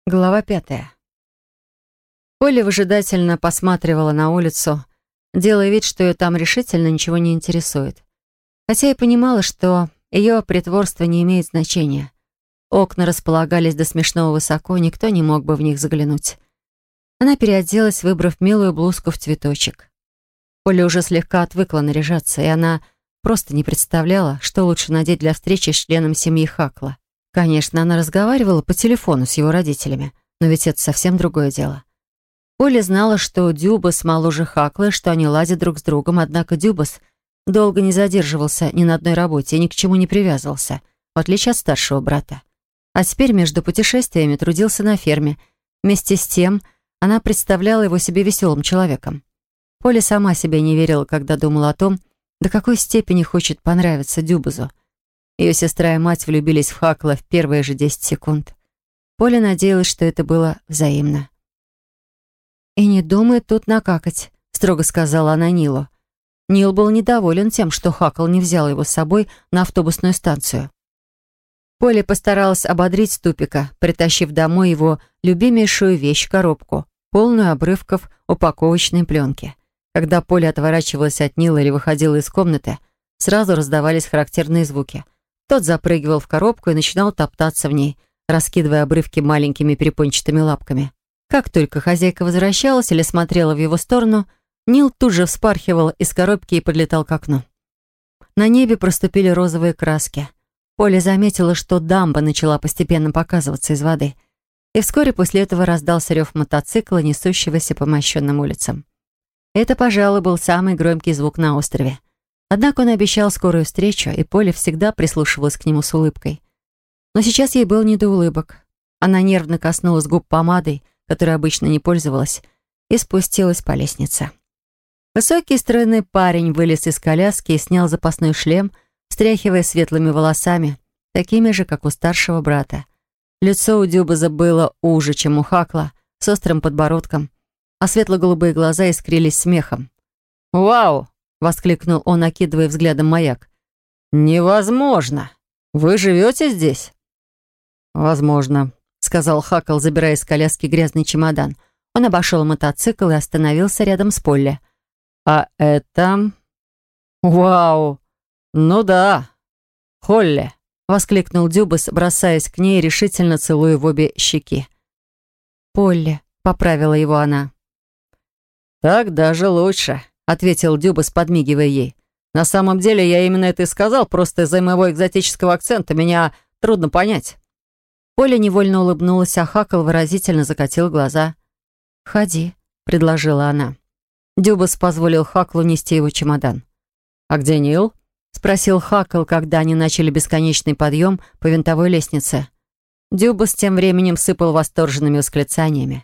Глава 5. Поля выжидательно посматривала на улицу, делая вид, что ее там решительно ничего не интересует. Хотя и понимала, что ее притворство не имеет значения. Окна располагались до смешного высоко, никто не мог бы в них заглянуть. Она переоделась, выбрав милую блузку в цветочек. Поля уже слегка отвыкла наряжаться, и она просто не представляла, что лучше надеть для встречи с членом семьи Хакла. Конечно, она разговаривала по телефону с его родителями, но ведь это совсем другое дело. Поля знала, что Дюбас моложе Хакла, и что они ладят друг с другом, однако Дюбас долго не задерживался ни на одной работе и ни к чему не привязывался, в отличие от старшего брата. А теперь между путешествиями трудился на ферме. Вместе с тем она представляла его себе веселым человеком. Поля сама себе не верила, когда думала о том, до какой степени хочет понравиться Дюбасу. Ее сестра и мать влюбились в Хакла в первые же 10 секунд. Поля надеялась, что это было взаимно. «И не думай тут накакать», — строго сказала она Нилу. Нил был недоволен тем, что Хакл не взял его с собой на автобусную станцию. Поля постаралась ободрить Ступика, притащив домой его любимейшую вещь — коробку, полную обрывков упаковочной пленки. Когда Поля отворачивалась от Нила или выходила из комнаты, сразу раздавались характерные звуки. Тот запрыгивал в коробку и начинал топтаться в ней, раскидывая обрывки маленькими перепончатыми лапками. Как только хозяйка возвращалась или смотрела в его сторону, Нил тут же вспархивал из коробки и подлетал к окну. На небе проступили розовые краски. Поля заметила, что дамба начала постепенно показываться из воды. И вскоре после этого раздался рев мотоцикла, несущегося по мощенным улицам. Это, пожалуй, был самый громкий звук на острове. Однако он обещал скорую встречу, и Поля всегда прислушивалась к нему с улыбкой. Но сейчас ей было не до улыбок. Она нервно коснулась губ помадой, которой обычно не пользовалась, и спустилась по лестнице. Высокий стройный парень вылез из коляски и снял запасной шлем, встряхивая светлыми волосами, такими же, как у старшего брата. Лицо у Дюбаса было уже, чем у Хакла, с острым подбородком, а светло-голубые глаза искрились смехом. «Вау!» — воскликнул он, окидывая взглядом маяк. «Невозможно! Вы живете здесь?» «Возможно», — сказал Хакл, забирая из коляски грязный чемодан. Он обошел мотоцикл и остановился рядом с Полли. «А это...» «Вау! Ну да! Холли!» — воскликнул Дюбас, бросаясь к ней, решительно целуя в обе щеки. «Полли», — поправила его она. «Так даже лучше», — ответил Дюбас, подмигивая ей. «На самом деле я именно это и сказал, просто из-за моего экзотического акцента меня трудно понять». Поля невольно улыбнулась, а Хакл выразительно закатил глаза. «Ходи», — предложила она. Дюбас позволил Хаклу нести его чемодан. «А где Нил?» — спросил Хакл, когда они начали бесконечный подъем по винтовой лестнице. Дюбас тем временем сыпал восторженными восклицаниями.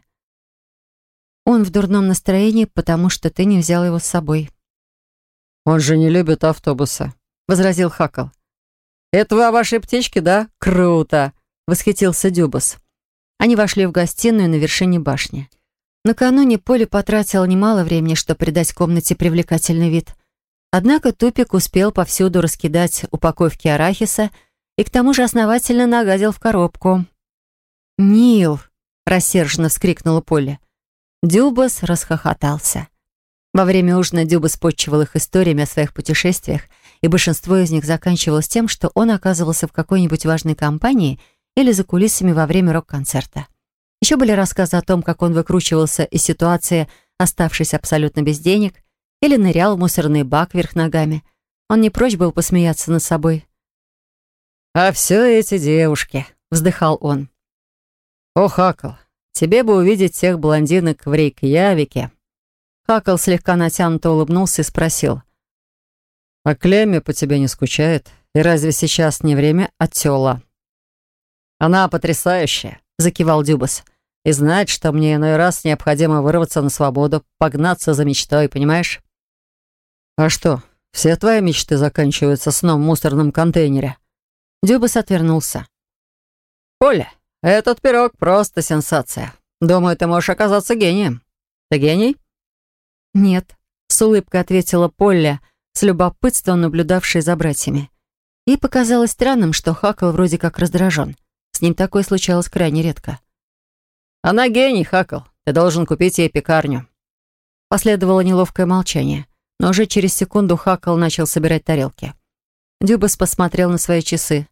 «Он в дурном настроении, потому что ты не взял его с собой». «Он же не любит автобуса», — возразил Хакл. «Это вы о вашей птичке, да? Круто!» — восхитился Дюбас. Они вошли в гостиную на вершине башни. Накануне Поля потратила немало времени, чтобы придать комнате привлекательный вид. Однако Тупик успел повсюду раскидать упаковки арахиса и к тому же основательно нагадил в коробку. «Нил!» — рассерженно вскрикнула Поля. Дюбас расхохотался. Во время ужина Дюбас подчивал их историями о своих путешествиях, и большинство из них заканчивалось тем, что он оказывался в какой-нибудь важной компании или за кулисами во время рок-концерта. Еще были рассказы о том, как он выкручивался из ситуации, оставшись абсолютно без денег, или нырял в мусорный бак вверх ногами. Он не прочь был посмеяться над собой. «А все эти девушки», — вздыхал он. «О, Хакл, тебе бы увидеть всех блондинок в Рейкьявике». Хакл слегка натянуто улыбнулся и спросил. «А Клемми по тебе не скучает? И разве сейчас не время отёла?» «Она потрясающая», — закивал Дюбас. «И знать, что мне иной раз необходимо вырваться на свободу, погнаться за мечтой, понимаешь?» «А что, все твои мечты заканчиваются сном в мусорном контейнере?» Дюбас отвернулся. «Поля, этот пирог просто сенсация. Думаю, ты можешь оказаться гением. Ты гений?» «Нет», — с улыбкой ответила Полля, с любопытством наблюдавшей за братьями. Ей показалось странным, что Хакл вроде как раздражен. С ним такое случалось крайне редко. Она гений, Хакл. Ты должен купить ей пекарню». Последовало неловкое молчание, но уже через секунду Хакл начал собирать тарелки. Дюбас посмотрел на свои часы.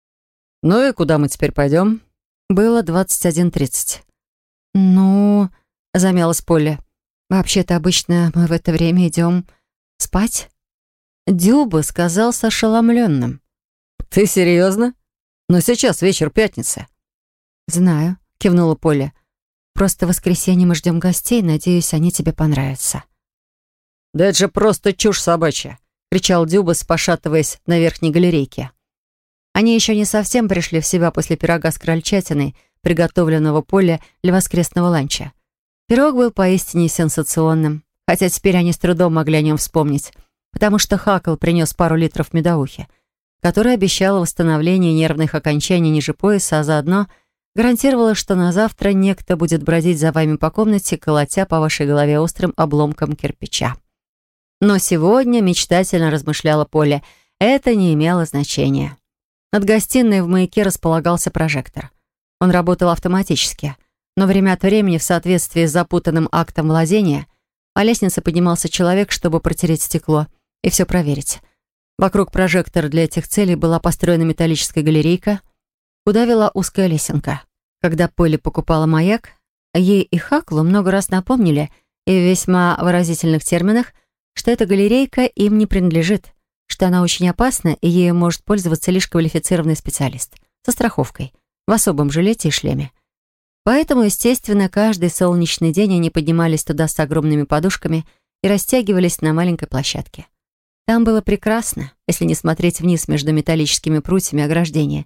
«Ну и куда мы теперь пойдем?» Было 21:30. «Ну...» — замялась Полли. «Вообще-то обычно мы в это время идем спать?» Дюбас казался ошеломленным. «Ты серьезно? Но сейчас вечер пятницы». «Знаю», — кивнула Полли. «Просто в воскресенье мы ждем гостей, надеюсь, они тебе понравятся». «Да это же просто чушь собачья!» — кричал Дюбас, пошатываясь на верхней галерейке. Они еще не совсем пришли в себя после пирога с крольчатиной, приготовленного Полли для воскресного ланча. Пирог был поистине сенсационным, хотя теперь они с трудом могли о нем вспомнить, потому что Хакл принес пару литров медовухи, которая обещала восстановление нервных окончаний ниже пояса, а заодно гарантировала, что на завтра некто будет бродить за вами по комнате, колотя по вашей голове острым обломком кирпича. Но сегодня, мечтательно размышляла Полли, это не имело значения. Над гостиной в маяке располагался прожектор. Он работал автоматически, но время от времени, в соответствии с запутанным актом владения, по лестнице поднимался человек, чтобы протереть стекло и все проверить. Вокруг прожектора для этих целей была построена металлическая галерейка, куда вела узкая лесенка. Когда Полли покупала маяк, ей и Хаклу много раз напомнили, и в весьма выразительных терминах, что эта галерейка им не принадлежит, что она очень опасна, и ею может пользоваться лишь квалифицированный специалист, со страховкой, в особом жилете и шлеме. Поэтому, естественно, каждый солнечный день они поднимались туда с огромными подушками и растягивались на маленькой площадке. Там было прекрасно, если не смотреть вниз между металлическими прутьями ограждения.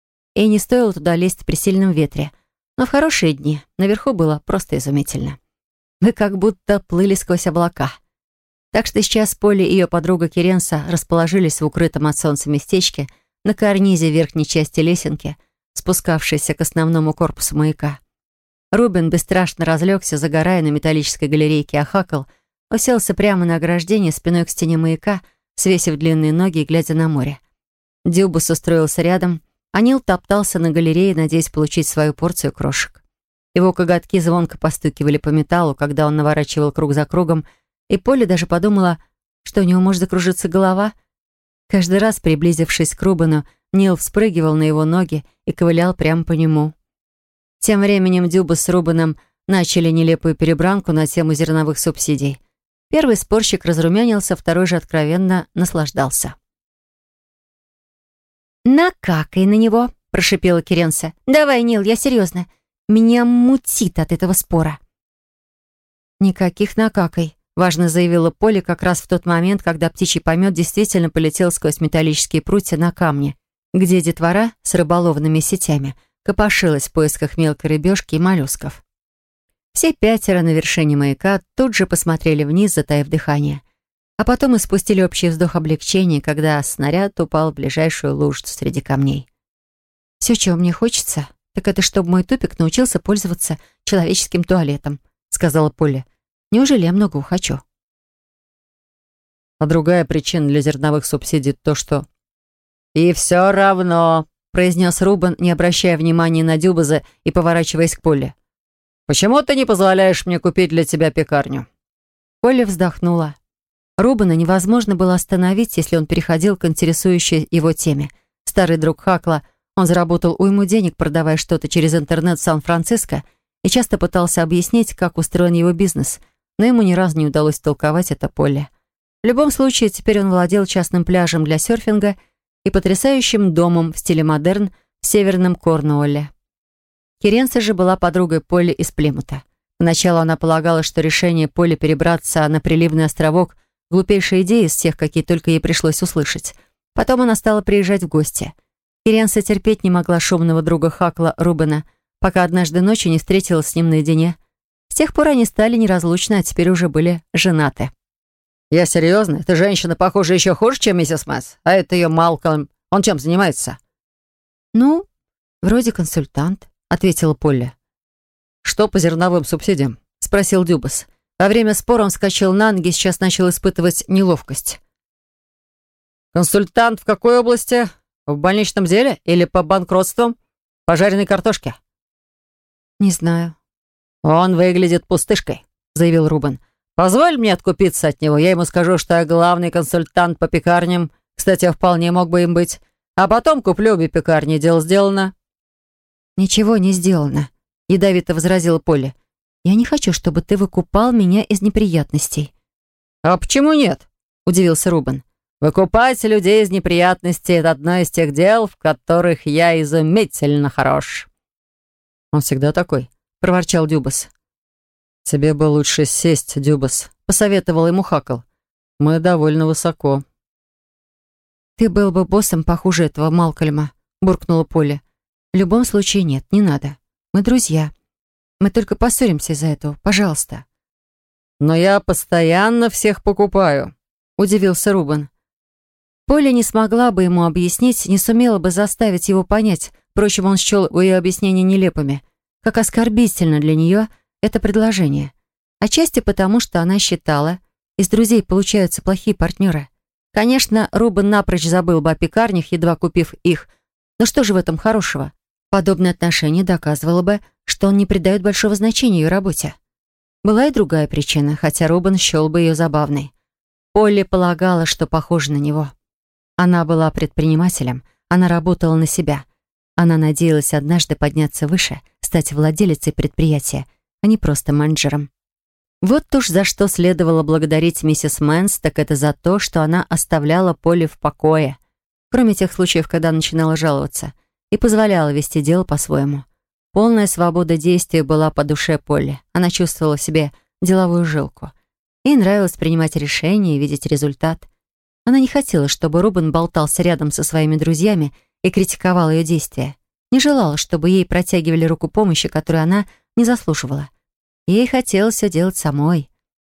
И не стоило туда лезть при сильном ветре, но в хорошие дни наверху было просто изумительно. Вы как будто плыли сквозь облака. Так что сейчас Полли и ее подруга Керенса расположились в укрытом от солнца местечке на карнизе верхней части лесенки, спускавшейся к основному корпусу маяка. Рубен бесстрашно разлегся, загорая на металлической галерейке, а Хакл уселся прямо на ограждение спиной к стене маяка, свесив длинные ноги и глядя на море. Дюбас устроился рядом, а Нил топтался на галерее, надеясь получить свою порцию крошек. Его коготки звонко постукивали по металлу, когда он наворачивал круг за кругом, и Полли даже подумала, что у него может закружиться голова. Каждый раз, приблизившись к Рубену, Нил вспрыгивал на его ноги и ковылял прямо по нему. Тем временем Дюбас с Рубеном начали нелепую перебранку на тему зерновых субсидий. Первый спорщик разрумянился, второй же откровенно наслаждался. «Накакай на него», — прошипела Керенса. «Давай, Нил, я серьезно. Меня мутит от этого спора». «Никаких накакай», — важно заявила Полли как раз в тот момент, когда птичий помет действительно полетел сквозь металлические прутья на камни, где детвора с рыболовными сетями копошилась в поисках мелкой рыбешки и моллюсков. Все пятеро на вершине маяка тут же посмотрели вниз, затаив дыхание, а потом испустили общий вздох облегчения, когда снаряд упал в ближайшую лужицу среди камней. «Все, чего мне хочется, так это чтобы мой тупик научился пользоваться человеческим туалетом», — сказала Полли. «Неужели я многого хочу?» А другая причина для зерновых субсидий то, что... «И все равно», — произнес Рубен, не обращая внимания на Дюбаза и поворачиваясь к Полли. «Почему ты не позволяешь мне купить для тебя пекарню?» Полли вздохнула. Рубена невозможно было остановить, если он переходил к интересующей его теме. Старый друг Хакла, он заработал уйму денег, продавая что-то через интернет в Сан-Франциско, и часто пытался объяснить, как устроен его бизнес, но ему ни разу не удалось толковать это Полли. В любом случае, теперь он владел частным пляжем для серфинга и потрясающим домом в стиле модерн в северном Корнуолле. Керенса же была подругой Полли из Плимута. Поначалу она полагала, что решение Полли перебраться на приливный островок — глупейшая идея из всех, какие только ей пришлось услышать. Потом она стала приезжать в гости. Керенса терпеть не могла шумного друга Хакла Рубена, пока однажды ночью не встретилась с ним наедине. С тех пор они стали неразлучны, а теперь уже были женаты. «Я серьезно? Эта женщина, похоже, еще хуже, чем миссис Мэс. А это ее Малкольм. Он чем занимается?» «Ну, вроде консультант», — ответила Полли. «Что по зерновым субсидиям?» — спросил Дюбас. Во время спора он вскочил на ноги, сейчас начал испытывать неловкость. «Консультант в какой области? В больничном деле или по банкротствам? По жареной картошке?» «Не знаю. «Он выглядит пустышкой», — заявил Рубен. «Позволь мне откупиться от него. Я ему скажу, что я главный консультант по пекарням. Кстати, я вполне мог бы им быть. А потом куплю обе пекарни. Дело сделано». «Ничего не сделано», — ядовито возразила Полли. «Я не хочу, чтобы ты выкупал меня из неприятностей». «А почему нет?» — удивился Рубен. «Выкупать людей из неприятностей — это одно из тех дел, в которых я изумительно хорош». «Он всегда такой», — проворчал Дюбас. «Тебе бы лучше сесть, Дюбас», — посоветовал ему Хакл. «Мы довольно высоко». «Ты был бы боссом похуже этого Малкольма», — буркнула Полли. «В любом случае нет, не надо. Мы друзья. Мы только поссоримся из-за этого. Пожалуйста». «Но я постоянно всех покупаю», — удивился Рубен. Полли не смогла бы ему объяснить, не сумела бы заставить его понять. Впрочем, он счел ее объяснения нелепыми. Как оскорбительно для нее это предложение. Отчасти потому, что она считала, из друзей получаются плохие партнеры. Конечно, Рубен напрочь забыл бы о пекарнях, едва купив их. Но что же в этом хорошего? Подобное отношение доказывало бы, что он не придает большого значения ее работе. Была и другая причина, хотя Рубен счел бы ее забавной. Полли полагала, что похожа на него. Она была предпринимателем, она работала на себя. Она надеялась однажды подняться выше, стать владелицей предприятия, а не просто менеджером. Вот уж за что следовало благодарить миссис Мэнс, так это за то, что она оставляла Полли в покое, кроме тех случаев, когда начинала жаловаться, и позволяла вести дело по-своему. Полная свобода действия была по душе Полли. Она чувствовала в себе деловую жилку. Ей нравилось принимать решения и видеть результат. Она не хотела, чтобы Рубен болтался рядом со своими друзьями и критиковал ее действия. Не желала, чтобы ей протягивали руку помощи, которую она не заслуживала. Ей хотелось все делать самой.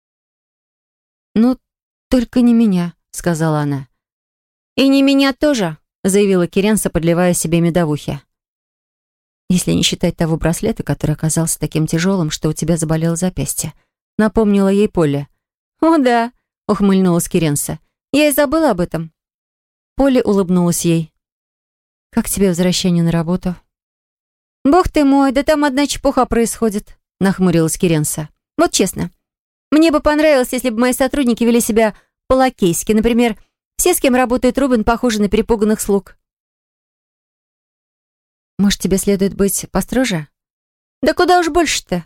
«Ну, только не меня», — сказала она. «И не меня тоже», — заявила Керенса, подливая себе медовухи. «Если не считать того браслета, который оказался таким тяжелым, что у тебя заболело запястье», — напомнила ей Полли. «О, да», — ухмыльнулась Керенса. «Я и забыла об этом». Полли улыбнулась ей. «Как тебе возвращение на работу?» «Бог ты мой, да там одна чепуха происходит», — нахмурилась Керенса. «Вот честно, мне бы понравилось, если бы мои сотрудники вели себя по-лакейски. Например, все, с кем работает Рубен, похожи на перепуганных слуг». «Может, тебе следует быть построже?» «Да куда уж больше-то?»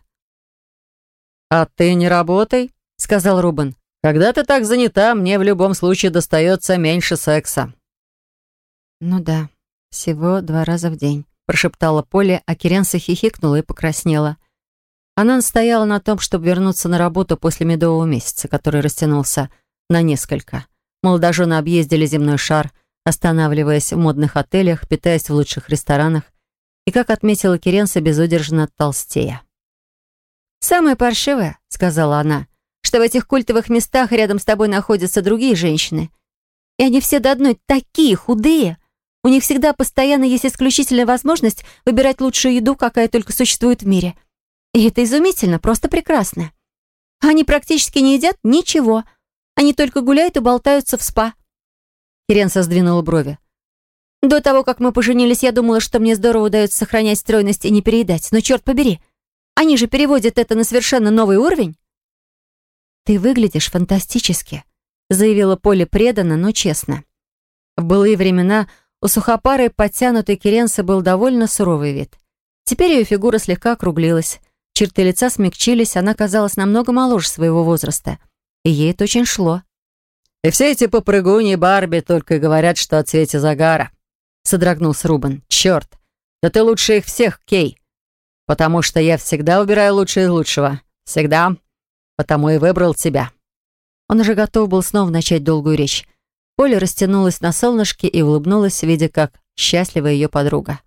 «А ты не работай», — сказал Рубен. «Когда ты так занята, мне в любом случае достается меньше секса». «Ну да, всего 2 раза в день», — прошептала Полли, а Керенса хихикнула и покраснела. Она настояла на том, чтобы вернуться на работу после медового месяца, который растянулся на несколько. Молодожены объездили земной шар, останавливаясь в модных отелях, питаясь в лучших ресторанах и, как отметила Керенса, безудержно толстея. «Самое паршивое», — сказала она, «что в этих культовых местах рядом с тобой находятся другие женщины. И они все до одной такие худые. У них всегда постоянно есть исключительная возможность выбирать лучшую еду, какая только существует в мире. И это изумительно, просто прекрасно. Они практически не едят ничего. Они только гуляют и болтаются в спа». Керенса сдвинула брови. «До того, как мы поженились, я думала, что мне здорово удается сохранять стройность и не переедать. Но черт побери, они же переводят это на совершенно новый уровень». «Ты выглядишь фантастически», — заявила Полли преданно, но честно. В былые времена у сухопарой, подтянутой Керенсы был довольно суровый вид. Теперь ее фигура слегка округлилась, черты лица смягчились, она казалась намного моложе своего возраста. И ей это очень шло. «И все эти попрыгуни Барби только и говорят, что о цвете загара», — содрогнулся Рубен. «Черт, да ты лучше их всех, Кей. Потому что я всегда выбираю лучшее из лучшего. Всегда. Потому и выбрал тебя». Он уже готов был снова начать долгую речь. Поля растянулась на солнышке и улыбнулась, видя, как счастлива ее подруга.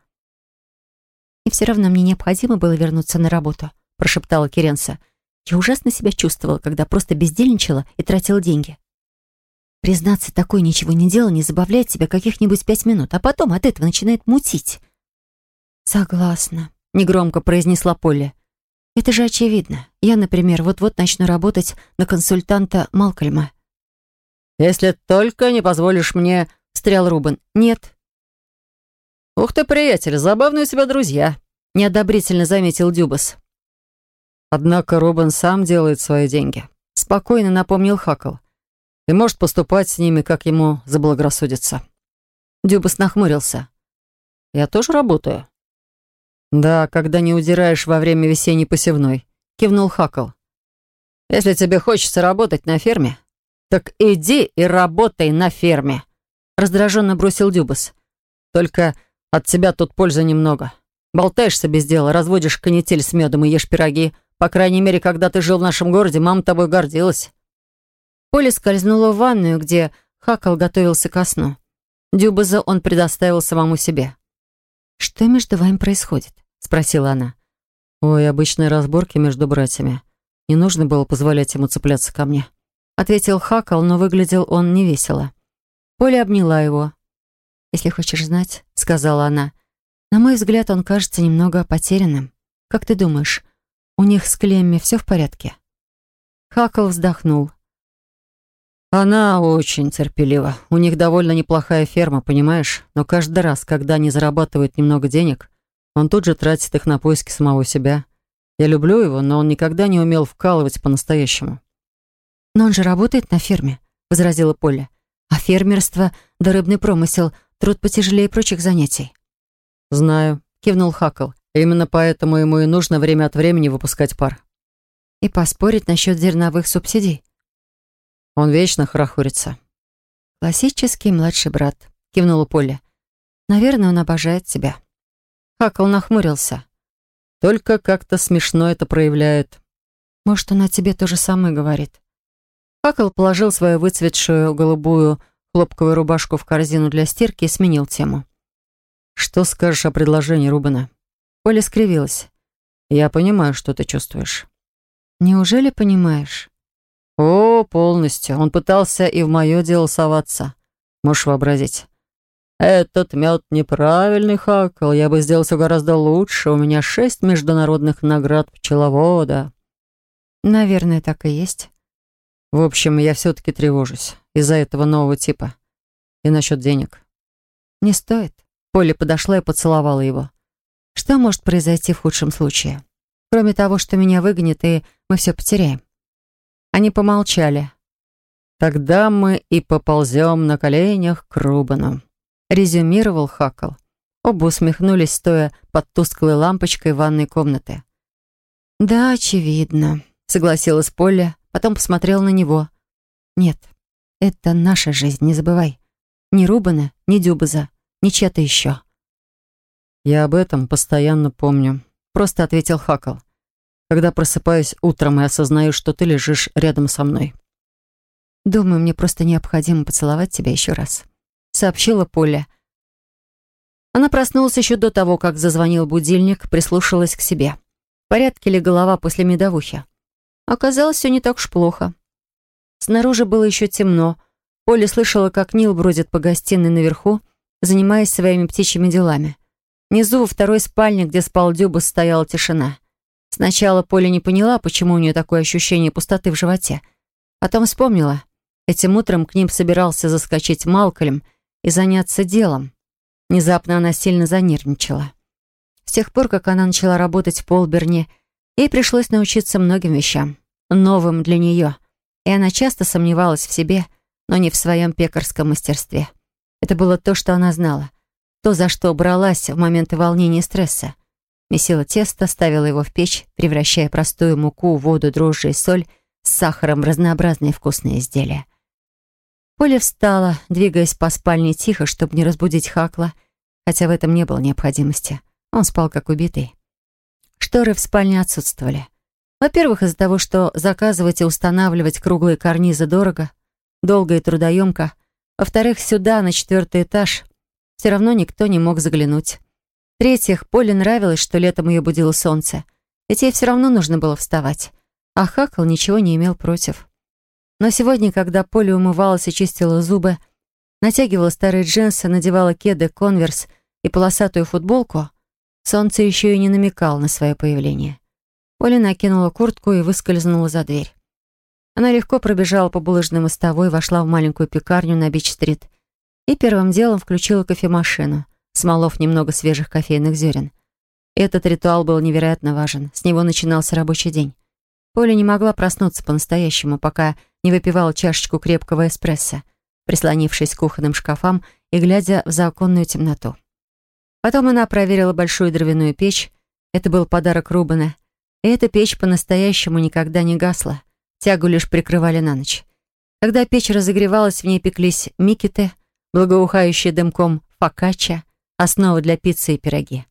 «И все равно мне необходимо было вернуться на работу», — прошептала Керенса. «Я ужасно себя чувствовала, когда просто бездельничала и тратила деньги. Признаться, такое ничего не дело не забавляет тебя каких-нибудь 5 минут, а потом от этого начинает мутить». «Согласна», — негромко произнесла Полли. «Это же очевидно. Я, например, вот-вот начну работать на консультанта Малкольма». «Если только не позволишь мне...» — встрял Рубен. «Нет». «Ух ты, приятель, забавные у тебя друзья», — неодобрительно заметил Дюбас. Однако Рубен сам делает свои деньги. Спокойно напомнил Хакл. И может поступать с ними, как ему заблагорассудится. Дюбас нахмурился. Я тоже работаю. Да, когда не удираешь во время весенней посевной, кивнул Хакл. Если тебе хочется работать на ферме, так иди и работай на ферме, раздраженно бросил Дюбас. Только от тебя тут пользы немного. Болтаешься без дела, разводишь канитель с медом и ешь пироги. По крайней мере, когда ты жил в нашем городе, мама тобой гордилась. Поле скользнула в ванную, где Хакл готовился ко сну. Дюбаза он предоставил самому себе. «Что между вами происходит?» — спросила она. «Ой, обычные разборки между братьями. Не нужно было позволять ему цепляться ко мне», — ответил Хакл, но выглядел он невесело. Поля обняла его. «Если хочешь знать», — сказала она, — «на мой взгляд, он кажется немного потерянным. Как ты думаешь, у них с Клемми все в порядке?» Хакл вздохнул. «Она очень терпелива. У них довольно неплохая ферма, понимаешь? Но каждый раз, когда они зарабатывают немного денег, он тут же тратит их на поиски самого себя. Я люблю его, но он никогда не умел вкалывать по-настоящему». «Но он же работает на ферме», — возразила Поля. «А фермерство да рыбный промысел — труд потяжелее прочих занятий». «Знаю», — кивнул Хакл. «Именно поэтому ему и нужно время от времени выпускать пар». «И поспорить насчет зерновых субсидий». Он вечно хорохорится. «Классический младший брат», — кивнула Поля. «Наверное, он обожает тебя». Хакл нахмурился. «Только как-то смешно это проявляет». «Может, он о тебе то же самое говорит?» Хакл положил свою выцветшую голубую хлопковую рубашку в корзину для стирки и сменил тему. «Что скажешь о предложении Рубена?» Поля скривилась. «Я понимаю, что ты чувствуешь». «Неужели понимаешь?» «О, полностью. Он пытался и в мое дело соваться. Можешь вообразить. Этот мед неправильный, Хакл. Я бы сделал все гораздо лучше. У меня 6 международных наград пчеловода». «Наверное, так и есть». «В общем, я все-таки тревожусь из-за этого нового типа. И насчет денег». «Не стоит». Поля подошла и поцеловала его. «Что может произойти в худшем случае? Кроме того, что меня выгонят, и мы все потеряем». Они помолчали. «Тогда мы и поползем на коленях к Рубену», — резюмировал Хакл. Оба усмехнулись, стоя под тусклой лампочкой ванной комнаты. «Да, очевидно», — согласилась Поля, потом посмотрела на него. «Нет, это наша жизнь, не забывай. Ни Рубена, ни Дюбаза, ни чья-то еще». «Я об этом постоянно помню», — просто ответил Хакл. «Когда просыпаюсь утром и осознаю, что ты лежишь рядом со мной». «Думаю, мне просто необходимо поцеловать тебя еще раз», — сообщила Поля. Она проснулась еще до того, как зазвонил будильник, прислушалась к себе. В порядке ли голова после медовухи? Оказалось, все не так уж плохо. Снаружи было еще темно. Поля слышала, как Нил бродит по гостиной наверху, занимаясь своими птичьими делами. Внизу, во второй спальне, где спал Дюбас, стояла тишина. Сначала Поля не поняла, почему у нее такое ощущение пустоты в животе. Потом вспомнила. Этим утром к ним собирался заскочить Малкольм и заняться делом. Внезапно она сильно занервничала. С тех пор, как она начала работать в Полберне, ей пришлось научиться многим вещам, новым для нее. И она часто сомневалась в себе, но не в своем пекарском мастерстве. Это было то, что она знала. То, за что бралась в моменты волнения и стресса. Месила тесто, ставила его в печь, превращая простую муку, воду, дрожжи и соль с сахаром в разнообразные вкусные изделия. Поля встала, двигаясь по спальне тихо, чтобы не разбудить Хакла, хотя в этом не было необходимости. Он спал как убитый. Шторы в спальне отсутствовали. Во-первых, из-за того, что заказывать и устанавливать круглые карнизы дорого, долго и трудоемко. Во-вторых, сюда, на 4-й этаж, все равно никто не мог заглянуть. В-третьих, Поле нравилось, что летом ее будило солнце, ведь ей все равно нужно было вставать. А Хакл ничего не имел против. Но сегодня, когда Поля умывалась и чистила зубы, натягивала старые джинсы, надевала кеды, конверс и полосатую футболку, солнце еще и не намекало на свое появление. Поля накинула куртку и выскользнула за дверь. Она легко пробежала по булыжной мостовой, вошла в маленькую пекарню на Бич-стрит и первым делом включила кофемашину, смолов немного свежих кофейных зерен. Этот ритуал был невероятно важен. С него начинался рабочий день. Поля не могла проснуться по-настоящему, пока не выпивала чашечку крепкого эспрессо, прислонившись к кухонным шкафам и глядя в законную темноту. Потом она проверила большую дровяную печь. Это был подарок Рубена. И эта печь по-настоящему никогда не гасла. Тягу лишь прикрывали на ночь. Когда печь разогревалась, в ней пеклись микиты, благоухающие дымком фокачча, основа для пиццы и пироги.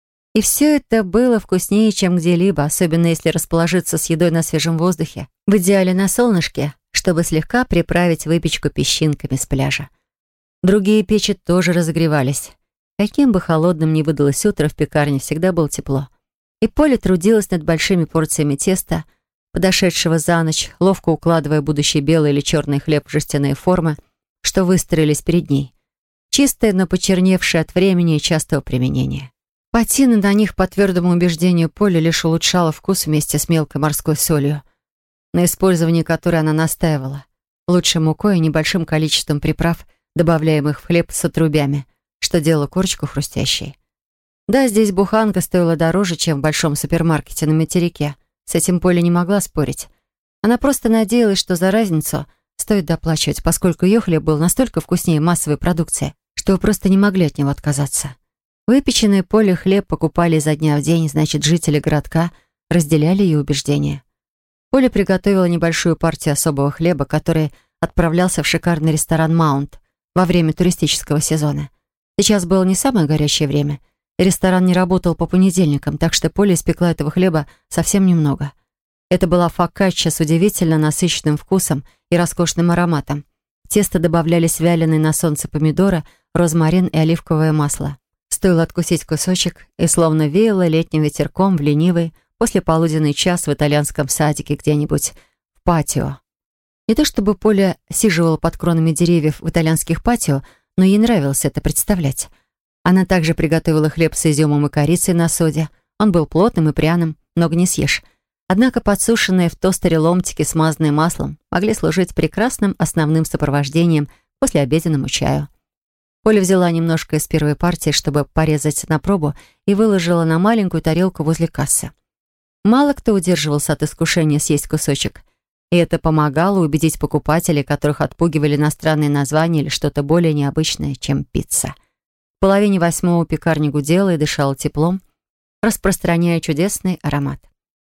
И все это было вкуснее, чем где-либо, особенно если расположиться с едой на свежем воздухе, в идеале на солнышке, чтобы слегка приправить выпечку песчинками с пляжа. Другие печи тоже разогревались. Каким бы холодным ни выдалось утро, в пекарне всегда было тепло. И Поля трудилась над большими порциями теста, подошедшего за ночь, ловко укладывая будущий белый или черный хлеб в жестяные формы, что выстроились перед ней. Чистые, но почерневшие от времени и частого применения. Патина на них, по твердому убеждению Поли, лишь улучшала вкус вместе с мелкой морской солью, на использовании которой она настаивала, лучшей мукой и небольшим количеством приправ, добавляемых в хлеб с отрубями, что делало корочку хрустящей. Да, здесь буханка стоила дороже, чем в большом супермаркете на материке. С этим Поля не могла спорить. Она просто надеялась, что за разницу стоит доплачивать, поскольку ее хлеб был настолько вкуснее массовой продукции, что вы просто не могли от него отказаться. Выпеченный Поле хлеб покупали изо дня в день, значит, жители городка разделяли ее убеждения. Поля приготовила небольшую партию особого хлеба, который отправлялся в шикарный ресторан «Маунт» во время туристического сезона. Сейчас было не самое горячее время, и ресторан не работал по понедельникам, так что Поля испекла этого хлеба совсем немного. Это была фокачча с удивительно насыщенным вкусом и роскошным ароматом. В тесто добавлялись вяленые на солнце помидоры, розмарин и оливковое масло. Стоило откусить кусочек, и словно веяло летним ветерком в ленивый послеполуденный час в итальянском садике где-нибудь в патио. Не то чтобы Поля сиживала под кронами деревьев в итальянских патио, но ей нравилось это представлять. Она также приготовила хлеб с изюмом и корицей на соде. Он был плотным и пряным, много не съешь. Однако подсушенные в тостере ломтики, смазанные маслом, могли служить прекрасным основным сопровождением к послеобеденному чаю. Поля взяла немножко из первой партии, чтобы порезать на пробу, и выложила на маленькую тарелку возле кассы. Мало кто удерживался от искушения съесть кусочек, и это помогало убедить покупателей, которых отпугивали иностранные названия или что-то более необычное, чем пицца. В 7:30 пекарня гудела и дышала теплом, распространяя чудесный аромат.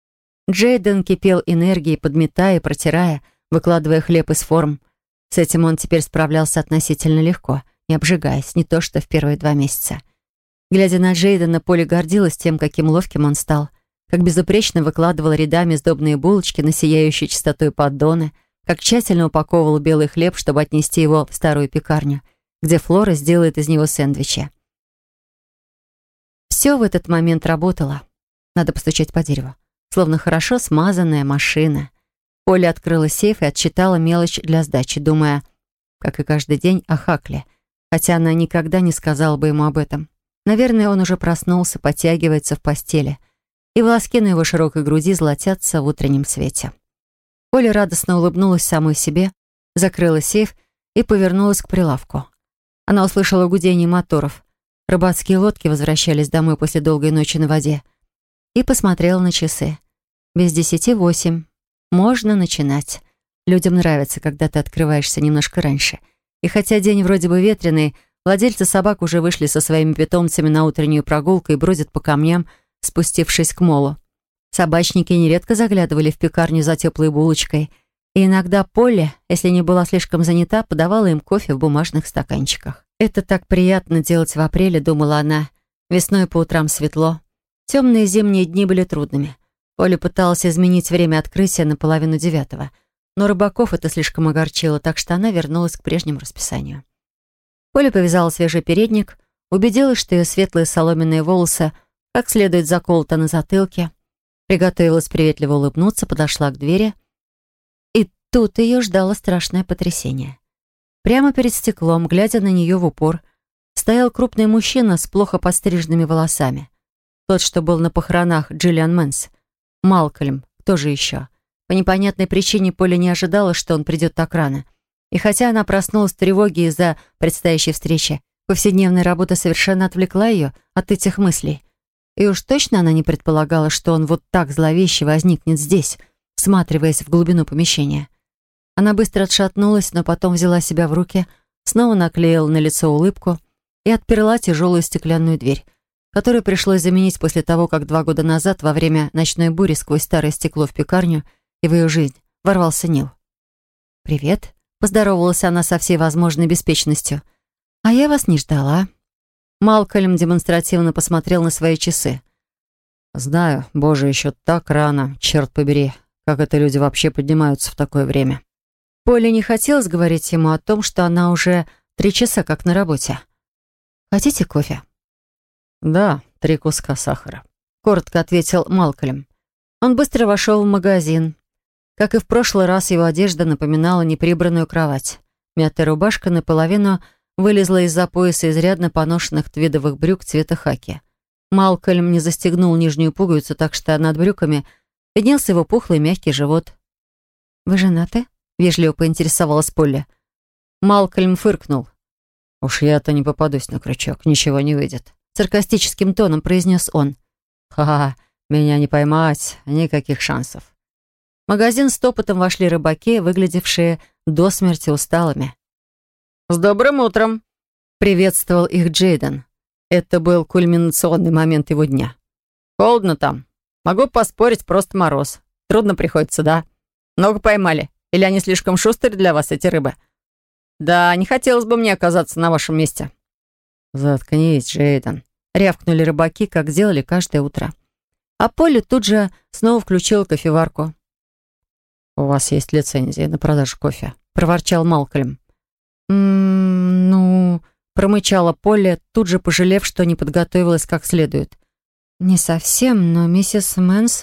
Джейден кипел энергией, подметая и протирая, выкладывая хлеб из форм. С этим он теперь справлялся относительно легко, не обжигаясь, не то что в первые 2 месяца. Глядя на Джейдена, Поля гордилась тем, каким ловким он стал, как безупречно выкладывал рядами сдобные булочки на сияющей чистотой поддоны, как тщательно упаковывал белый хлеб, чтобы отнести его в старую пекарню, где Флора сделает из него сэндвичи. Все в этот момент работало. Надо постучать по дереву. Словно хорошо смазанная машина. Поля открыла сейф и отсчитала мелочь для сдачи, думая, как и каждый день, о Хакле, хотя она никогда не сказала бы ему об этом. Наверное, он уже проснулся, подтягивается в постели, и волоски на его широкой груди золотятся в утреннем свете. Поля радостно улыбнулась самой себе, закрыла сейф и повернулась к прилавку. Она услышала гудение моторов. Рыбацкие лодки возвращались домой после долгой ночи на воде. И посмотрела на часы. Без 10:08. Можно начинать. Людям нравится, когда ты открываешься немножко раньше. И хотя день вроде бы ветреный, владельцы собак уже вышли со своими питомцами на утреннюю прогулку и бродят по камням, спустившись к молу. Собачники нередко заглядывали в пекарню за теплой булочкой, и иногда Полли, если не была слишком занята, подавала им кофе в бумажных стаканчиках. «Это так приятно делать в апреле», — думала она. Весной по утрам светло. Темные зимние дни были трудными. Поля пыталась изменить время открытия на 8:30, но рыбаков это слишком огорчило, так что она вернулась к прежнему расписанию. Поля повязала свежий передник, убедилась, что ее светлые соломенные волосы как следует заколоты на затылке, приготовилась приветливо улыбнуться, подошла к двери, и тут ее ждало страшное потрясение. Прямо перед стеклом, глядя на нее в упор, стоял крупный мужчина с плохо подстриженными волосами. Тот, что был на похоронах Джиллиан Мэнс. Малкольм, кто же еще? По непонятной причине Поля не ожидала, что он придет так рано. И хотя она проснулась в тревоге из-за предстоящей встречи, повседневная работа совершенно отвлекла ее от этих мыслей. И уж точно она не предполагала, что он вот так зловеще возникнет здесь, в всматриваясь в глубину помещения. Она быстро отшатнулась, но потом взяла себя в руки, снова наклеила на лицо улыбку и отперла тяжелую стеклянную дверь, которую пришлось заменить после того, как 2 года назад, во время ночной бури, сквозь старое стекло в пекарню и в ее жизнь ворвался Нил. «Привет», — поздоровалась она со всей возможной беспечностью. «А я вас не ждала». Малкольм демонстративно посмотрел на свои часы. «Знаю, боже, еще так рано, черт побери. Как это люди вообще поднимаются в такое время?» Поле не хотелось говорить ему о том, что она уже 3 часа как на работе. «Хотите кофе?» «Да, 3 куска сахара», — коротко ответил Малкольм. Он быстро вошел в магазин. Как и в прошлый раз, его одежда напоминала неприбранную кровать. Мятая рубашка наполовину вылезла из-за пояса изрядно поношенных твидовых брюк цвета хаки. Малкольм не застегнул нижнюю пуговицу, так что над брюками виднелся его пухлый мягкий живот. «Вы женаты?» — вежливо поинтересовалась Полли. Малкольм фыркнул. «Уж я-то не попадусь на крючок, ничего не выйдет», — саркастическим тоном произнес он. «Ха-ха, меня не поймать, никаких шансов». В магазин с топотом вошли рыбаки, выглядевшие до смерти усталыми. «С добрым утром!» — приветствовал их Джейден. Это был кульминационный момент его дня. «Холодно там. Могу поспорить, просто мороз. Трудно приходится, да? Много поймали? Или они слишком шустрые для вас, эти рыбы? Да, не хотелось бы мне оказаться на вашем месте». «Заткнись, Джейден», — рявкнули рыбаки, как делали каждое утро. А Полли тут же снова включила кофеварку. «У вас есть лицензия на продажу кофе», — проворчал Малкольм. «Ну...» — промычала Полли, тут же пожалев, что не подготовилась как следует. «Не совсем, но миссис Мэнс...»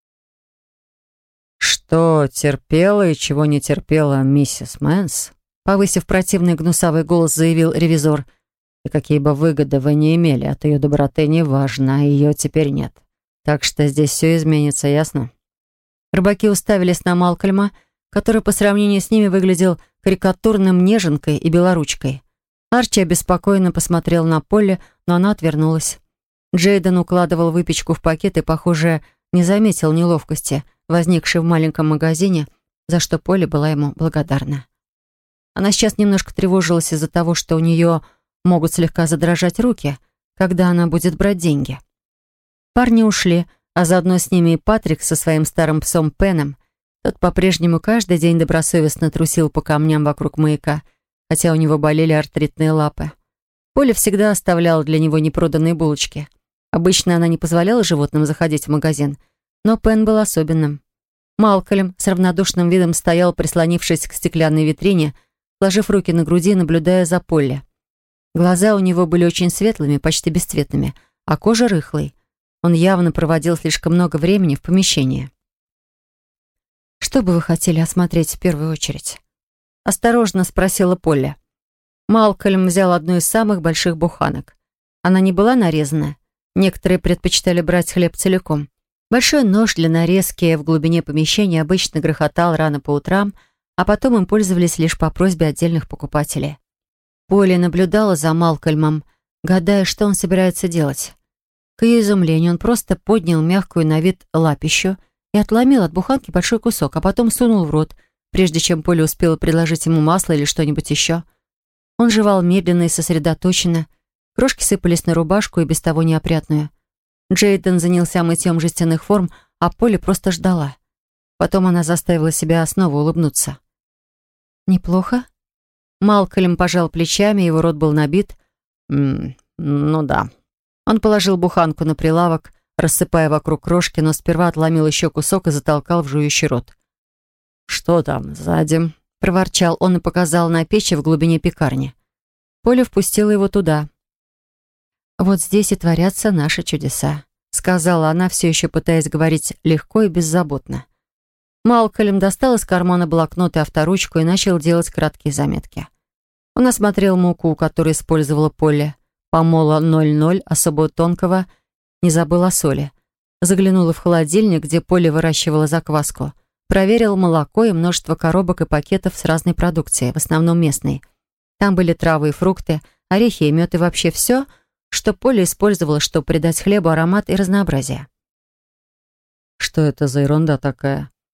«Что терпела и чего не терпела миссис Мэнс?» — повысив противный гнусавый голос, заявил ревизор. «И какие бы выгоды вы не имели от ее доброты, неважно, а ее теперь нет. Так что здесь все изменится, ясно?» Рыбаки уставились на Малкольма, который по сравнению с ними выглядел карикатурным неженкой и белоручкой. Арчи обеспокоенно посмотрел на Полли, но она отвернулась. Джейден укладывал выпечку в пакет и, похоже, не заметил неловкости, возникшей в маленьком магазине, за что Полли была ему благодарна. Она сейчас немножко тревожилась из-за того, что у нее могут слегка задрожать руки, когда она будет брать деньги. Парни ушли, а заодно с ними и Патрик со своим старым псом Пеном. Тот по-прежнему каждый день добросовестно трусил по камням вокруг маяка, хотя у него болели артритные лапы. Поля всегда оставляла для него непроданные булочки. Обычно она не позволяла животным заходить в магазин, но Пен был особенным. Малкольм с равнодушным видом стоял, прислонившись к стеклянной витрине, сложив руки на груди, наблюдая за Полли. Глаза у него были очень светлыми, почти бесцветными, а кожа рыхлой. Он явно проводил слишком много времени в помещении. «Что бы вы хотели осмотреть в первую очередь?» — осторожно спросила Полли. Малкольм взял одну из самых больших буханок. Она не была нарезана. Некоторые предпочитали брать хлеб целиком. Большой нож для нарезки в глубине помещения обычно грохотал рано по утрам, а потом им пользовались лишь по просьбе отдельных покупателей. Полли наблюдала за Малкольмом, гадая, что он собирается делать. К ее изумлению он просто поднял мягкую на вид лапищу и отломил от буханки большой кусок, а потом сунул в рот, прежде чем Полли успела предложить ему масло или что-нибудь еще. Он жевал медленно и сосредоточенно. Крошки сыпались на рубашку и без того неопрятную. Джейден занялся мытьем жестяных форм, а Полли просто ждала. Потом она заставила себя снова улыбнуться. «Неплохо?» Малкольм пожал плечами, его рот был набит. Ну да». Он положил буханку на прилавок, рассыпая вокруг крошки, но сперва отломил еще кусок и затолкал в жующий рот. «Что там сзади?» — проворчал он и показал на печи в глубине пекарни. Поля впустила его туда. «Вот здесь и творятся наши чудеса», — сказала она, все еще пытаясь говорить легко и беззаботно. Малкольм достал из кармана блокнот и авторучку и начал делать краткие заметки. Он осмотрел муку, которую использовала Полли. Помола 00 особо тонкого, не забыл о соли. Заглянула в холодильник, где Полли выращивала закваску. Проверил молоко и множество коробок и пакетов с разной продукцией, в основном местной. Там были травы и фрукты, орехи и мед и вообще все, что Полли использовала, чтобы придать хлебу аромат и разнообразие. «Что это за ерунда такая?»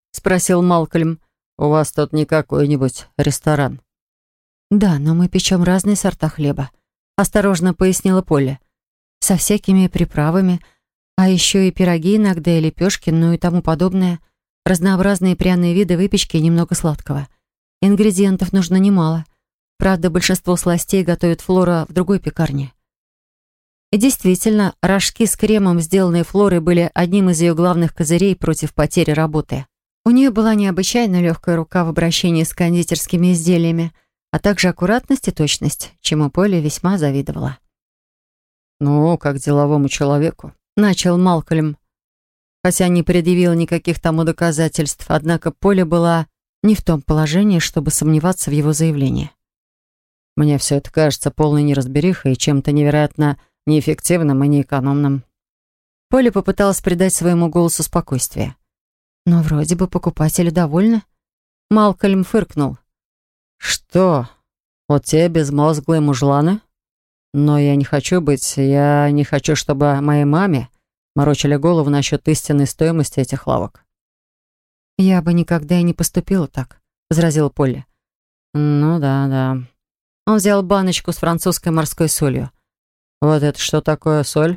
— спросил Малкольм. «У вас тут не какой-нибудь ресторан?» «Да, но мы печем разные сорта хлеба», — осторожно пояснила Полли. «Со всякими приправами, а еще и пироги иногда, и лепешки, ну и тому подобное. Разнообразные пряные виды выпечки и немного сладкого. Ингредиентов нужно немало. Правда, большинство сластей готовит Флора в другой пекарне». И действительно, рожки с кремом, сделанные Флорой, были одним из ее главных козырей против потери работы. У нее была необычайно легкая рука в обращении с кондитерскими изделиями, а также аккуратность и точность, чему Полли весьма завидовала. «Ну, как деловому человеку», — начал Малкольм. Хотя не предъявил никаких тому доказательств, однако Полли была не в том положении, чтобы сомневаться в его заявлении. «Мне все это кажется полной неразберихой и чем-то невероятно неэффективным и неэкономным». Полли попыталась придать своему голосу спокойствие. «Но вроде бы покупатели довольны». Малкольм фыркнул. «Что? Вот те безмозглые мужланы? Но я не хочу, чтобы моей маме морочили голову насчет истинной стоимости этих лавок». «Я бы никогда и не поступила так», — возразила Полли. «Ну да». Он взял баночку с французской морской солью. «Вот это что такое, соль?»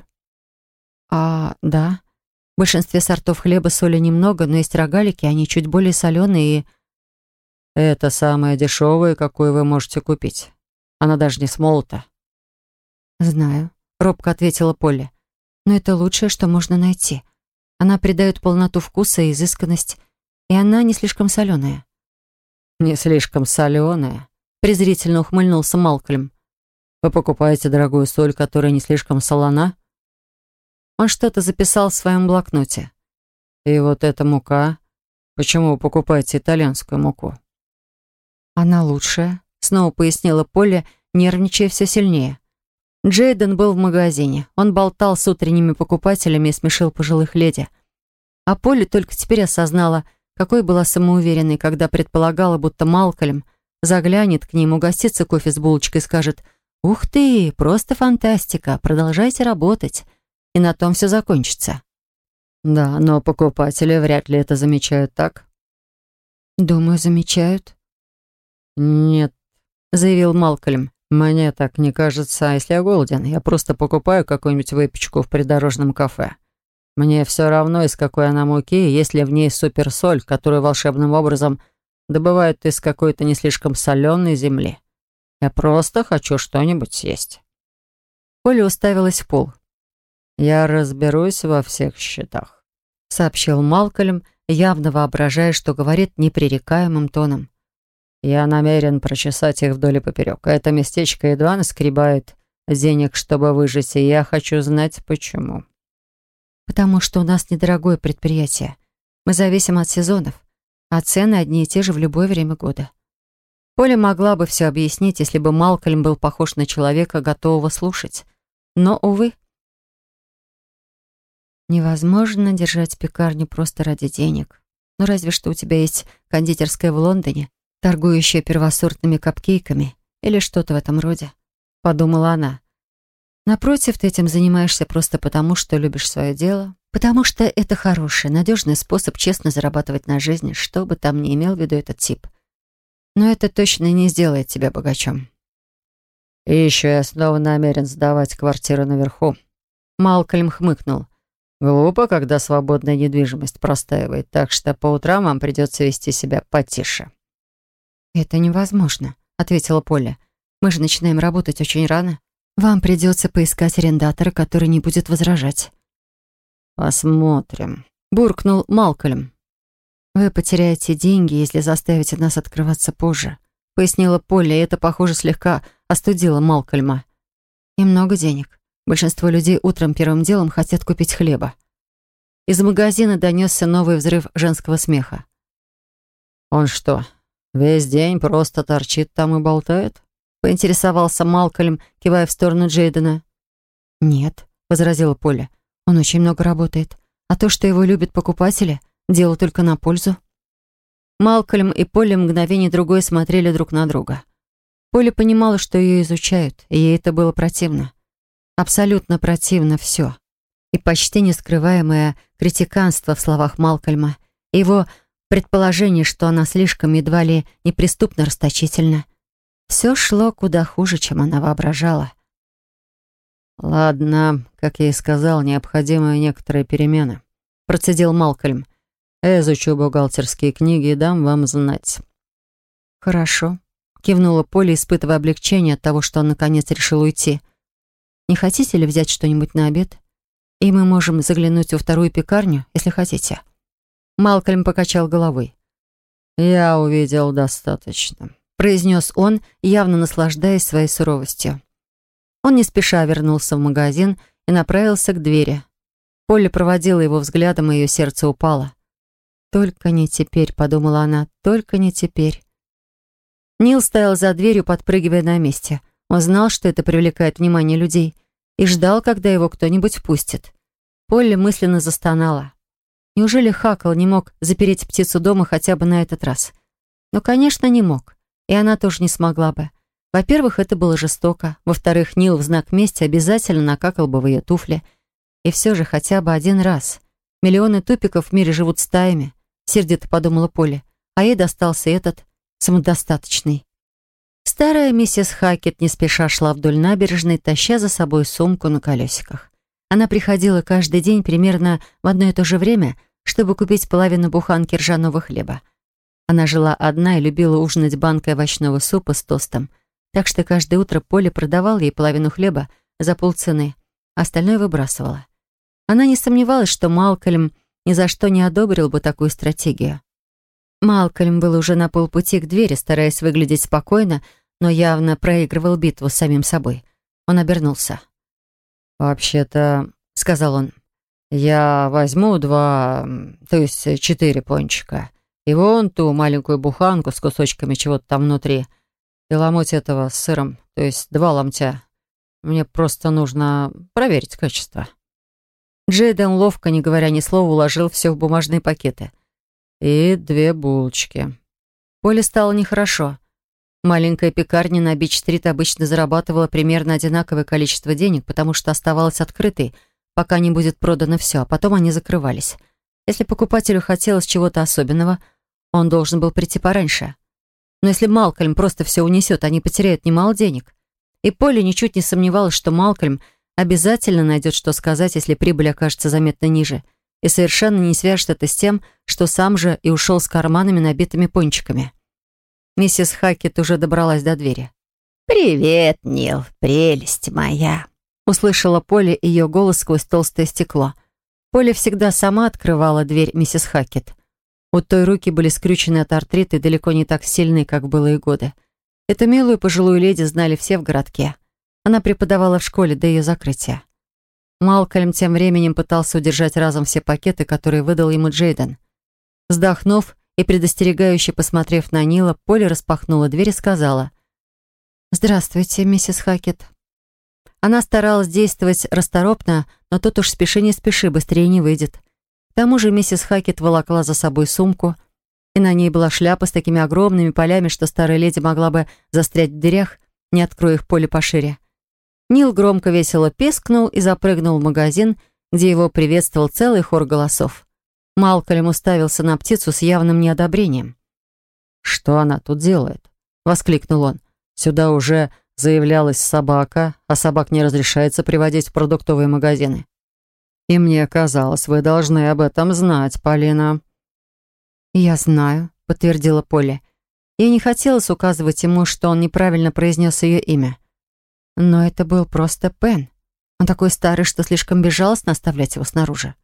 Да. В большинстве сортов хлеба соли немного, но есть рогалики, они чуть более соленые и...» «Это самое дешевое, какое вы можете купить. Она даже не смолота». «Знаю», — робко ответила Полли. «Но это лучшее, что можно найти. Она придает полноту вкуса и изысканность, и она не слишком соленая». «Не слишком соленая?» — презрительно ухмыльнулся Малкольм. «Вы покупаете дорогую соль, которая не слишком солона?» Он что-то записал в своем блокноте. «И вот эта мука. Почему вы покупаете итальянскую муку?» «Она лучшая», — снова пояснила Полли, нервничая все сильнее. Джейден был в магазине. Он болтал с утренними покупателями и смешил пожилых леди. А Полли только теперь осознала, какой была самоуверенной, когда предполагала, будто Малкольм заглянет к ним, угостится кофе с булочкой и скажет: «Ух ты, просто фантастика, продолжайте работать». И на том все закончится. «Да, но покупатели вряд ли это замечают, так?» «Думаю, замечают». «Нет», — заявил Малкольм. «Мне так не кажется. А если я голоден, я просто покупаю какую-нибудь выпечку в придорожном кафе. Мне все равно, из какой она муки, есть ли в ней суперсоль, которую волшебным образом добывают из какой-то не слишком соленой земли. Я просто хочу что-нибудь съесть». Поля уставилась в пол. «Я разберусь во всех счетах», — сообщил Малкольм, явно воображая, что говорит непререкаемым тоном. «Я намерен прочесать их вдоль и поперек. Это местечко едва наскребает денег, чтобы выжить, и я хочу знать, почему». «Потому что у нас недорогое предприятие. Мы зависим от сезонов, а цены одни и те же в любое время года». Поля могла бы все объяснить, если бы Малкольм был похож на человека, готового слушать. Но, увы. Невозможно держать пекарню просто ради денег. Ну, разве что у тебя есть кондитерская в Лондоне, торгующая первосортными капкейками или что-то в этом роде, подумала она. Напротив, ты этим занимаешься просто потому, что любишь свое дело, потому что это хороший, надежный способ честно зарабатывать на жизнь, что бы там ни имел в виду этот тип. Но это точно не сделает тебя богачом. «И еще я снова намерен сдавать квартиру наверху». Малкольм хмыкнул. «Глупо, когда свободная недвижимость простаивает, так что по утрам вам придется вести себя потише». «Это невозможно», — ответила Полли. «Мы же начинаем работать очень рано. Вам придется поискать арендатора, который не будет возражать». «Посмотрим», — буркнул Малкольм. «Вы потеряете деньги, если заставите нас открываться позже», — пояснила Полли, и это, похоже, слегка остудило Малкольма. «И много денег. Большинство людей утром первым делом хотят купить хлеба». Из магазина донесся новый взрыв женского смеха. «Он что, весь день просто торчит там и болтает?» — поинтересовался Малкольм, кивая в сторону Джейдена. «Нет», — возразила Поля. «Он очень много работает. А то, что его любят покупатели, дело только на пользу». Малкольм и Полли мгновение другое смотрели друг на друга. Полли понимала, что ее изучают, и ей это было противно. Абсолютно противно все. И почти нескрываемое критиканство в словах Малкольма, и его предположение, что она слишком едва ли неприступно расточительна. Все шло куда хуже, чем она воображала. «Ладно, как я и сказал, необходимы некоторые перемены», — процедил Малкольм. «Я изучу бухгалтерские книги и дам вам знать». «Хорошо», — кивнула Поля, испытывая облегчение от того, что он наконец решил уйти. «Не хотите ли взять что-нибудь на обед? И мы можем заглянуть во вторую пекарню, если хотите». Малкольм покачал головой. «Я увидел достаточно», — произнес он, явно наслаждаясь своей суровостью. Он не спеша вернулся в магазин и направился к двери. Полли проводила его взглядом, и ее сердце упало. «Только не теперь», — подумала она, — «только не теперь». Нил стоял за дверью, подпрыгивая на месте. Он знал, что это привлекает внимание людей, и ждал, когда его кто-нибудь впустит. Полли мысленно застонала. Неужели Хакл не мог запереть птицу дома хотя бы на этот раз? Но, конечно, не мог. И она тоже не смогла бы. Во-первых, это было жестоко. Во-вторых, Нил в знак мести обязательно накакал бы в ее туфли. И все же хотя бы один раз. Миллионы тупиков в мире живут стаями, сердито подумала Полли. А ей достался этот, самодостаточный. Старая миссис Хакет не спеша шла вдоль набережной, таща за собой сумку на колесиках. Она приходила каждый день примерно в одно и то же время, чтобы купить половину буханки ржаного хлеба. Она жила одна и любила ужинать банкой овощного супа с тостом, так что каждое утро Полли продавала ей половину хлеба за полцены, а остальное выбрасывала. Она не сомневалась, что Малкольм ни за что не одобрил бы такую стратегию. Малкольм был уже на полпути к двери, стараясь выглядеть спокойно, но явно проигрывал битву с самим собой. Он обернулся. «Вообще-то», — сказал он, — «я возьму 4 пончика и вон ту маленькую буханку с кусочками чего-то там внутри и ломоть этого с сыром, то есть 2 ломтя. Мне просто нужно проверить качество». Джейден ловко, не говоря ни слова, уложил все в бумажные пакеты. «И 2 булочки». Поле стало нехорошо. Маленькая пекарня на Бич-стрит обычно зарабатывала примерно одинаковое количество денег, потому что оставалась открытой, пока не будет продано все, а потом они закрывались. Если покупателю хотелось чего-то особенного, он должен был прийти пораньше. Но если Малкольм просто все унесет, они потеряют немало денег. И Полли ничуть не сомневалась, что Малкольм обязательно найдет, что сказать, если прибыль окажется заметно ниже, и совершенно не свяжет это с тем, что сам же и ушел с карманами, набитыми пончиками. Миссис Хакет уже добралась до двери. «Привет, Нил, прелесть моя!» Услышала Полли ее голос сквозь толстое стекло. Полли всегда сама открывала дверь миссис Хакет. У той руки были скрючены от артрита и далеко не так сильны, как в былые годы. Эту милую пожилую леди знали все в городке. Она преподавала в школе до ее закрытия. Малкольм тем временем пытался удержать разом все пакеты, которые выдал ему Джейден. Вздохнув и предостерегающе посмотрев на Нила, Полли распахнула дверь и сказала: «Здравствуйте, миссис Хакет». Она старалась действовать расторопно, но тут уж спеши не спеши, быстрее не выйдет. К тому же миссис Хакет волокла за собой сумку, и на ней была шляпа с такими огромными полями, что старая леди могла бы застрять в дверях, не откроя их Полли пошире. Нил громко весело пискнул и запрыгнул в магазин, где его приветствовал целый хор голосов. Малкольм уставился на птицу с явным неодобрением. «Что она тут делает?» — воскликнул он. «Сюда уже заявлялась собака, а собак не разрешается приводить в продуктовые магазины. И мне казалось, вы должны об этом знать, Полина». «Я знаю», — подтвердила Полли. Ей не хотелось указывать ему, что он неправильно произнес ее имя. Но это был просто Пен. Он такой старый, что слишком безжалостно оставлять его снаружи.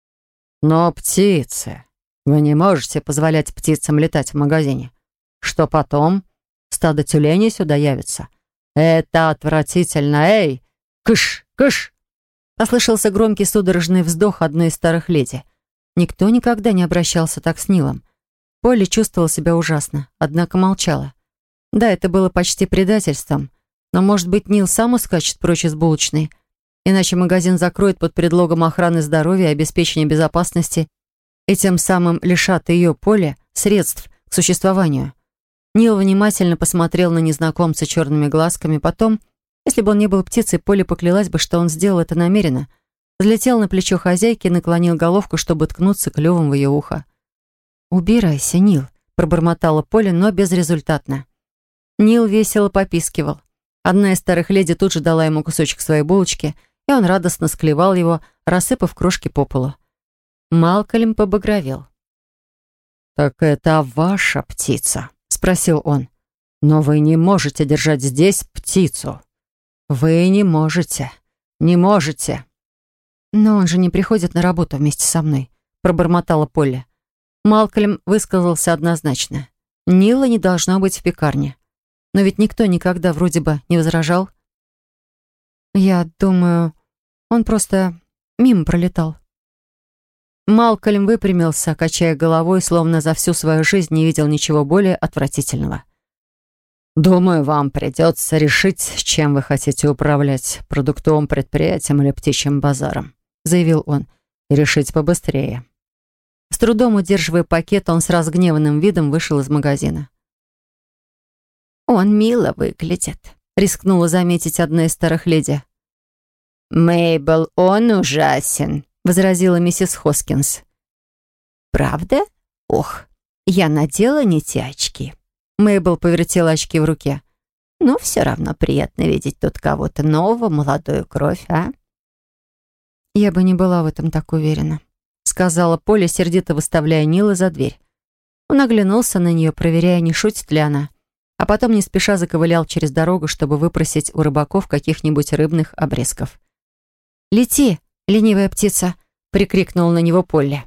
«Но птицы! Вы не можете позволять птицам летать в магазине. Что потом? Стадо тюленей сюда явится. Это отвратительно! Эй! Кыш! Кыш!» Послышался громкий судорожный вздох одной из старых леди. Никто никогда не обращался так с Нилом. Полли чувствовала себя ужасно, однако молчала. Да, это было почти предательством, но, может быть, Нил сам ускачет прочь из булочной, иначе магазин закроют под предлогом охраны здоровья и обеспечения безопасности, и тем самым лишат ее, Полли, средств к существованию. Нил внимательно посмотрел на незнакомца черными глазками, потом, если бы он не был птицей, Полли поклялась бы, что он сделал это намеренно, взлетел на плечо хозяйки и наклонил головку, чтобы ткнуться клювом в ее ухо. «Убирайся, Нил», — пробормотала Поля, но безрезультатно. Нил весело попискивал. Одна из старых леди тут же дала ему кусочек своей булочки, и он радостно склевал его, рассыпав крошки по полу. Малкольм побагровел. «Так это ваша птица?» — спросил он. «Но вы не можете держать здесь птицу. Вы не можете. Не можете». «Но он же не приходит на работу вместе со мной», — пробормотала Полли. Малкольм высказался однозначно. Нила не должно быть в пекарне. Но ведь никто никогда вроде бы не возражал. «Я думаю, он просто мимо пролетал». Малкольм выпрямился, качая головой, словно за всю свою жизнь не видел ничего более отвратительного. «Думаю, вам придется решить, чем вы хотите управлять, продуктовым предприятием или птичьим базаром», — заявил он, — «и решить побыстрее». С трудом удерживая пакет, он с разгневанным видом вышел из магазина. «Он мило выглядит», — рискнула заметить одна из старых леди. «Мейбл, он ужасен», — возразила миссис Хоскинс. «Правда? Ох, я надела не те очки». Мейбл повертела очки в руке. «Ну, все равно приятно видеть тут кого-то нового, молодую кровь, а?» «Я бы не была в этом так уверена», — сказала Поля, сердито выставляя Нила за дверь. Он оглянулся на нее, проверяя, не шутит ли она, а потом не спеша заковылял через дорогу, чтобы выпросить у рыбаков каких-нибудь рыбных обрезков. «Лети, ленивая птица!» — прикрикнула на него Полли.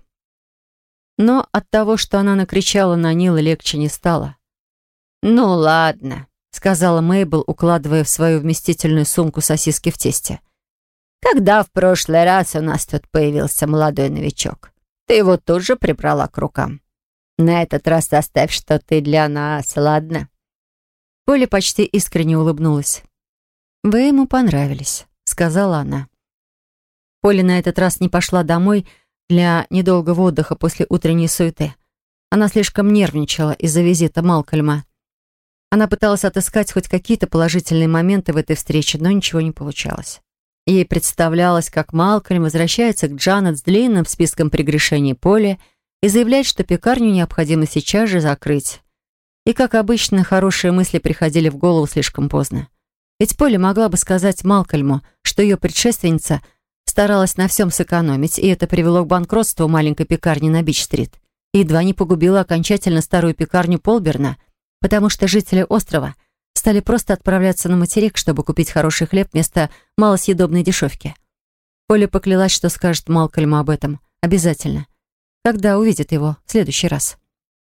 Но от того, что она накричала на Нила, легче не стало. «Ну ладно», — сказала Мейбл, укладывая в свою вместительную сумку сосиски в тесте. «Когда в прошлый раз у нас тут появился молодой новичок, ты его тут же прибрала к рукам. На этот раз оставь что-то для нас, ладно?» Поля почти искренне улыбнулась. «Вы ему понравились», — сказала она. Поля на этот раз не пошла домой для недолгого отдыха после утренней суеты. Она слишком нервничала из-за визита Малкольма. Она пыталась отыскать хоть какие-то положительные моменты в этой встрече, но ничего не получалось. Ей представлялось, как Малкольм возвращается к Джанет с длинным списком прегрешений Поли и заявляет, что пекарню необходимо сейчас же закрыть. И, как обычно, хорошие мысли приходили в голову слишком поздно. Ведь Поля могла бы сказать Малкольму, что ее предшественница старалась на всем сэкономить, и это привело к банкротству маленькой пекарни на Бич-стрит. И едва не погубило окончательно старую пекарню Полберна, потому что жители острова стали просто отправляться на материк, чтобы купить хороший хлеб вместо малосъедобной дешевки. Поля поклялась, что скажет Малкольму об этом. Обязательно. Когда увидит его в следующий раз.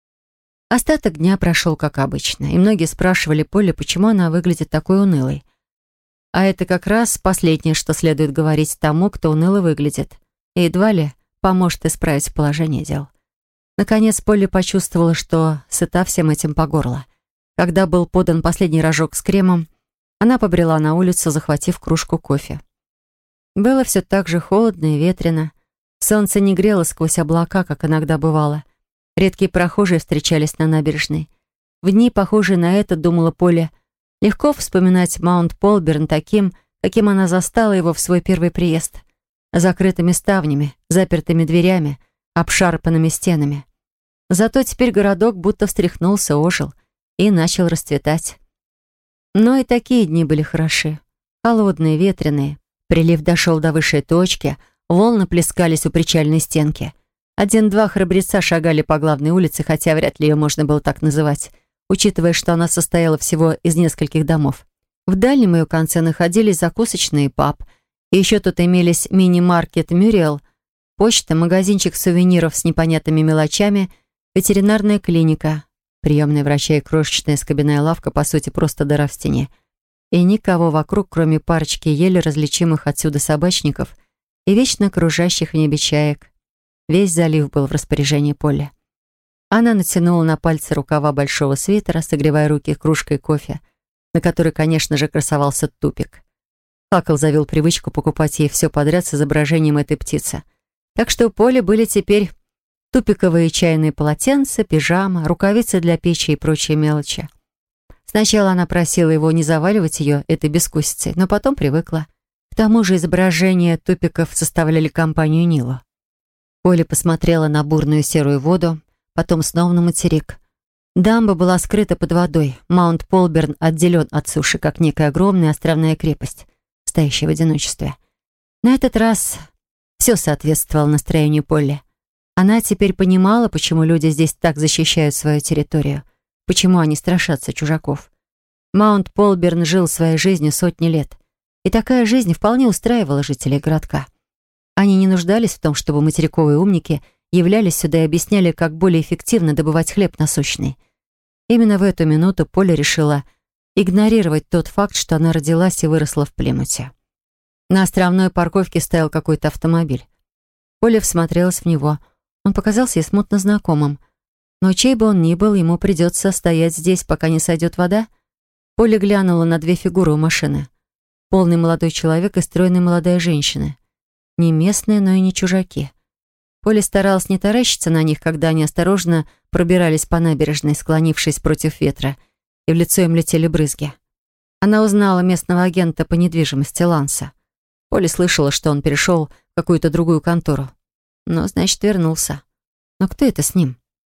Остаток дня прошел как обычно, и многие спрашивали Поле, почему она выглядит такой унылой. А это как раз последнее, что следует говорить тому, кто уныло выглядит, и едва ли поможет исправить положение дел. Наконец Полли почувствовала, что сыта всем этим по горло. Когда был подан последний рожок с кремом, она побрела на улицу, захватив кружку кофе. Было все так же холодно и ветрено. Солнце не грело сквозь облака, как иногда бывало. Редкие прохожие встречались на набережной. В дни, похожие на это, думала Полли, легко вспоминать Маунт Полберн таким, каким она застала его в свой первый приезд. Закрытыми ставнями, запертыми дверями, обшарпанными стенами. Зато теперь городок будто встряхнулся, ожил и начал расцветать. Но и такие дни были хороши. Холодные, ветреные. Прилив дошел до высшей точки, волны плескались у причальной стенки. Один-два храбреца шагали по главной улице, хотя вряд ли ее можно было так называть, учитывая, что она состояла всего из нескольких домов. В дальнем ее конце находились закусочные и паб, и еще тут имелись мини-маркет «Мюрриел», почта, магазинчик сувениров с непонятными мелочами, ветеринарная клиника, приемная врача и крошечная скобяная лавка, по сути, просто дыра в стене. И никого вокруг, кроме парочки еле различимых отсюда собачников и вечно кружащих в небе чаек. Весь залив был в распоряжении Полли. Она натянула на пальцы рукава большого свитера, согревая руки кружкой кофе, на которой, конечно же, красовался тупик. Хакл завел привычку покупать ей все подряд с изображением этой птицы. Так что у Полли были теперь тупиковые чайные полотенца, пижама, рукавицы для печи и прочие мелочи. Сначала она просила его не заваливать ее этой бескусицей, но потом привыкла. К тому же изображения тупиков составляли компанию Нила. Полли посмотрела на бурную серую воду, потом снова на материк. Дамба была скрыта под водой. Маунт Полберн отделен от суши, как некая огромная островная крепость, стоящая в одиночестве. На этот раз все соответствовало настроению Полли. Она теперь понимала, почему люди здесь так защищают свою территорию, почему они страшатся чужаков. Маунт Полберн жил своей жизнью сотни лет, и такая жизнь вполне устраивала жителей городка. Они не нуждались в том, чтобы материковые умники являлись сюда и объясняли, как более эффективно добывать хлеб насущный. Именно в эту минуту Поля решила игнорировать тот факт, что она родилась и выросла в Плимуте. На островной парковке стоял какой-то автомобиль. Поля всмотрелась в него. Он показался ей смутно знакомым. Но чей бы он ни был, ему придется стоять здесь, пока не сойдет вода. Поля глянула на две фигуры у машины. Полный молодой человек и стройная молодая женщина. Не местные, но и не чужаки. Поля старалась не таращиться на них, когда они осторожно пробирались по набережной, склонившись против ветра, и в лицо им летели брызги. Она узнала местного агента по недвижимости Ланса. Поля слышала, что он перешел в какую-то другую контору. Но, значит, вернулся. Но кто это с ним?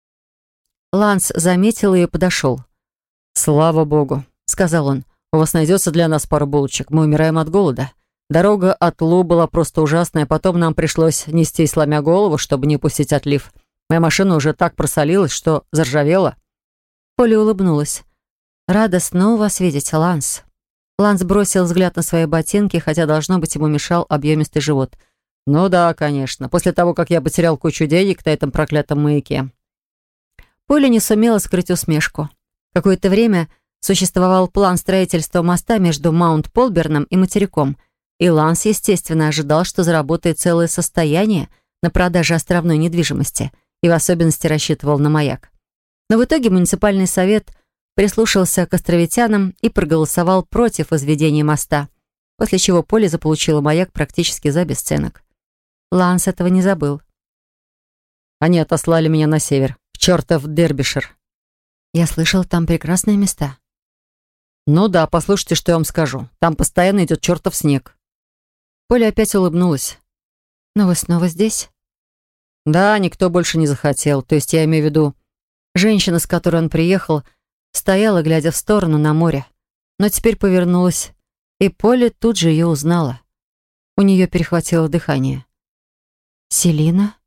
Ланс заметил ее и подошел. «Слава богу», — сказал он. «У вас найдется для нас пару булочек. Мы умираем от голода. Дорога от Лу была просто ужасная, потом нам пришлось нести, сломя голову, чтобы не пустить отлив. Моя машина уже так просолилась, что заржавела». Поля улыбнулась. «Рада снова вас видеть, Ланс». Ланс бросил взгляд на свои ботинки, хотя, должно быть, ему мешал объемистый живот. «Ну да, конечно. После того, как я потерял кучу денег на этом проклятом маяке». Поля не сумела скрыть усмешку. Какое-то время существовал план строительства моста между Маунт Полберном и материком, и Ланс, естественно, ожидал, что заработает целое состояние на продаже островной недвижимости и в особенности рассчитывал на маяк. Но в итоге муниципальный совет прислушался к островитянам и проголосовал против возведения моста, после чего Поля заполучила маяк практически за бесценок. Ланс этого не забыл. «Они отослали меня на север, в чертов Дербишир». «Я слышал, там прекрасные места». «Ну да, послушайте, что я вам скажу. Там постоянно идет чертов снег». Поля опять улыбнулась. «Но вы снова здесь?» «Да, никто больше не захотел. То есть я имею в виду...» Женщина, с которой он приехал, стояла, глядя в сторону на море, но теперь повернулась, и Поля тут же ее узнала. У нее перехватило дыхание. «Селина?»